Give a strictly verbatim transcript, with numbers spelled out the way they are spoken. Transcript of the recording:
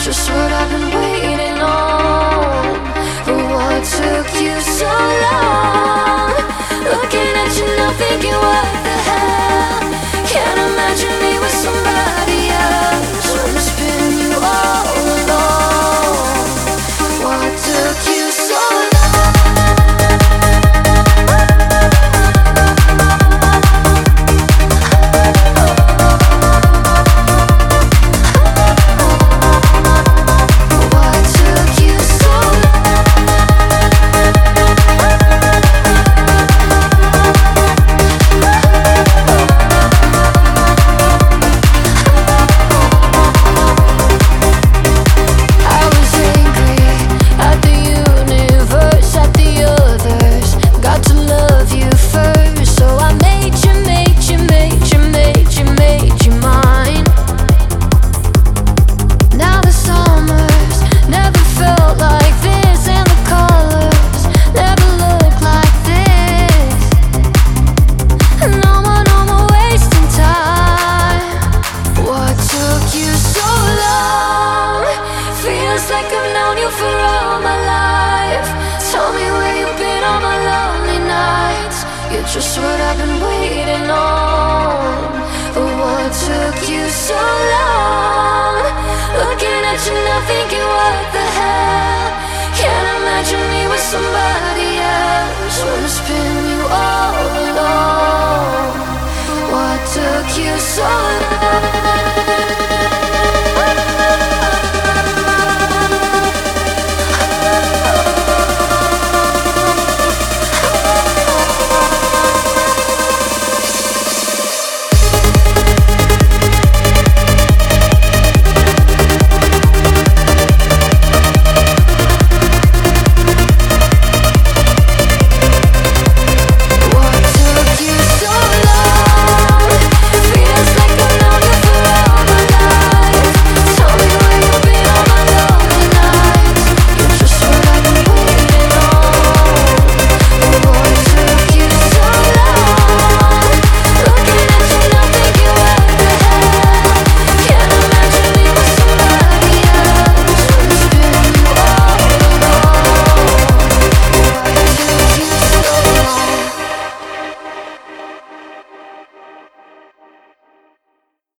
just what I've been waiting on. But what took you so long? Looking at you now thinking what the hell. Can't imagine me with somebody else. Wanna spin you all along. What took you so long? Like I've known you for all my life. Tell me where you've been on my lonely nights. You're just what I've been waiting on. But what took you so long? Looking at you now thinking what the hell. Can't imagine me with somebody else. Wanna spin you all along. What took you so long?